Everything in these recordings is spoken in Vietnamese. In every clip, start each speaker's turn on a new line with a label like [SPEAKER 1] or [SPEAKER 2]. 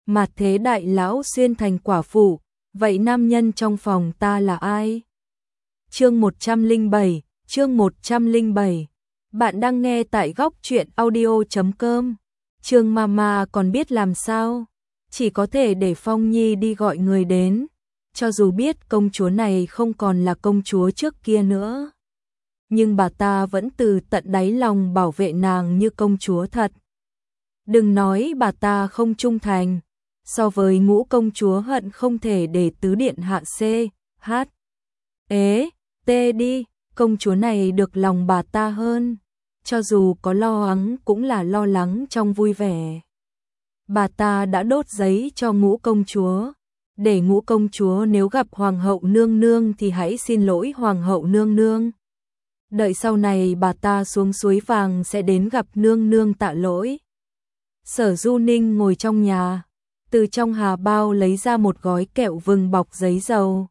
[SPEAKER 1] mà thế đại lão xuyên thành quả phụ, vậy nam nhân trong phòng ta là ai? Chương 107. Bạn đang nghe tại góc truyện audio.com. Trương Mama còn biết làm sao? Chỉ có thể để Phong Nhi đi gọi người đến, cho dù biết công chúa này không còn là công chúa trước kia nữa. Nhưng bà ta vẫn từ tận đáy lòng bảo vệ nàng như công chúa thật. Đừng nói bà ta không trung thành, so với Ngũ công chúa hận không thể để tứ điện hạ C, H, ế, T đi, công chúa này được lòng bà ta hơn, cho dù có lo lắng cũng là lo lắng trong vui vẻ. Bà ta đã đốt giấy cho Ngũ công chúa, để Ngũ công chúa nếu gặp hoàng hậu nương nương thì hãy xin lỗi hoàng hậu nương nương. Đợi sau này bà ta xuống suối vàng sẽ đến gặp nương nương tạ lỗi. Sở Du Ninh ngồi trong nhà, từ trong hà bao lấy ra một gói kẹo vừng bọc giấy dầu.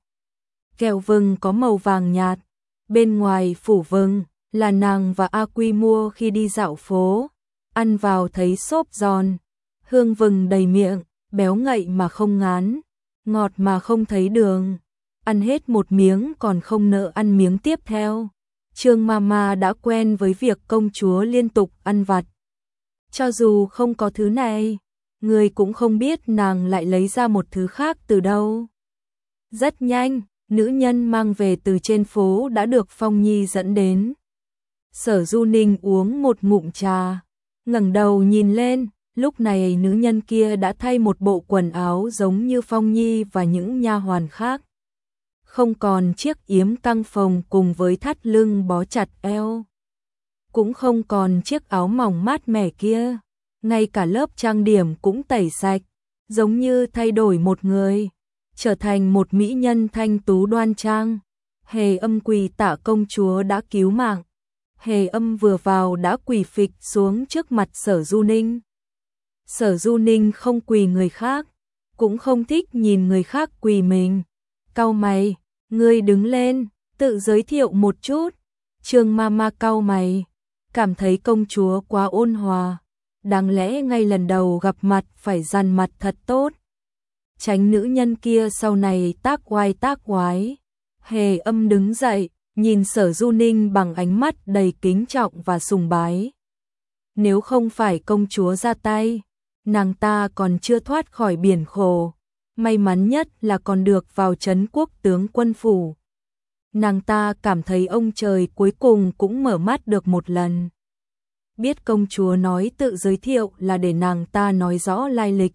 [SPEAKER 1] Kẹo vừng có màu vàng nhạt, bên ngoài phủ vừng là nàng và A Quy mua khi đi dạo phố, ăn vào thấy xốp giòn, hương vừng đầy miệng, béo ngậy mà không ngán, ngọt mà không thấy đường. Ăn hết một miếng còn không nỡ ăn miếng tiếp theo. Trương Mama đã quen với việc công chúa liên tục ăn vặt. Cho dù không có thứ này, người cũng không biết nàng lại lấy ra một thứ khác từ đâu. Rất nhanh, nữ nhân mang về từ trên phố đã được Phong Nhi dẫn đến. Sở Du Ninh uống một ngụm trà, ngẩng đầu nhìn lên, lúc này nữ nhân kia đã thay một bộ quần áo giống như Phong Nhi và những nha hoàn khác. Không còn chiếc yếm căng phồng cùng với thắt lưng bó chặt eo. Cũng không còn chiếc áo mỏng mát mẻ kia. Ngay cả lớp trang điểm cũng tẩy sạch, giống như thay đổi một người, trở thành một mỹ nhân thanh tú đoan trang. Hề Âm quỳ tạ công chúa đã cứu mạng. Hề Âm vừa vào đã quỳ phịch xuống trước mặt Sở Du Ninh. Sở Du Ninh không quỳ người khác, cũng không thích nhìn người khác quỳ mình. Cau mày, ngươi đứng lên, tự giới thiệu một chút. Trương Mama cau mày, cảm thấy công chúa quá ôn hòa, đáng lẽ ngay lần đầu gặp mặt phải dằn mặt thật tốt, tránh nữ nhân kia sau này tác oái. Hề Âm đứng dậy, nhìn Sở Du Ninh bằng ánh mắt đầy kính trọng và sùng bái. Nếu không phải công chúa ra tay, nàng ta còn chưa thoát khỏi biển khổ. May mắn nhất là còn được vào trấn quốc tướng quân phủ. Nàng ta cảm thấy ông trời cuối cùng cũng mở mắt được một lần. Biết công chúa nói tự giới thiệu là để nàng ta nói rõ lai lịch.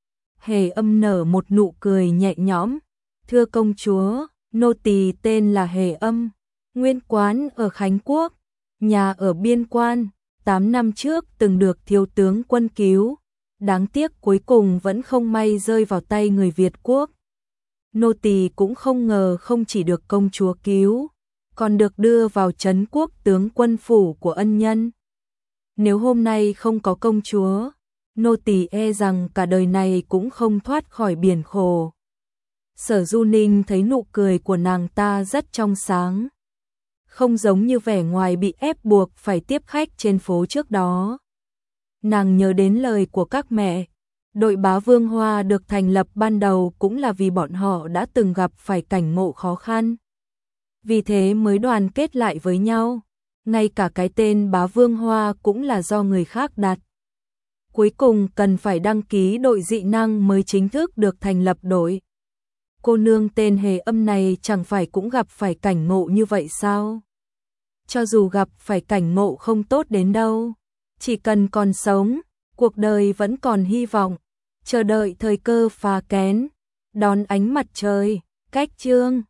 [SPEAKER 1] Hề Âm nở một nụ cười nhẹ nhõm. Thưa công chúa, nô tỳ tên là Hề Âm, nguyên quán ở Khánh Quốc, nhà ở biên quan, 8 năm trước từng được thiếu tướng quân cứu. Đáng tiếc cuối cùng vẫn không may rơi vào tay người Việt Quốc. Nô tỳ cũng không ngờ không chỉ được công chúa cứu, còn được đưa vào trấn quốc tướng quân phủ của ân nhân. Nếu hôm nay không có công chúa, nô tỳ e rằng cả đời này cũng không thoát khỏi biển khổ. Sở Du Ninh thấy nụ cười của nàng ta rất trong sáng, không giống như vẻ ngoài bị ép buộc phải tiếp khách trên phố trước đó. Nàng nhớ đến lời của các mẹ, đội Bá Vương Hoa được thành lập ban đầu cũng là vì bọn họ đã từng gặp phải cảnh ngộ khó khăn. Vì thế mới đoàn kết lại với nhau, ngay cả cái tên Bá Vương Hoa cũng là do người khác đặt. Cuối cùng cần phải đăng ký đội dị năng mới chính thức được thành lập đội. Cô nương tên Hề Âm này chẳng phải cũng gặp phải cảnh ngộ như vậy sao? Cho dù gặp phải cảnh ngộ không tốt đến đâu, chỉ cần còn sống, cuộc đời vẫn còn hy vọng, chờ đợi thời cơ phá kén, đón ánh mặt trời, cách chương.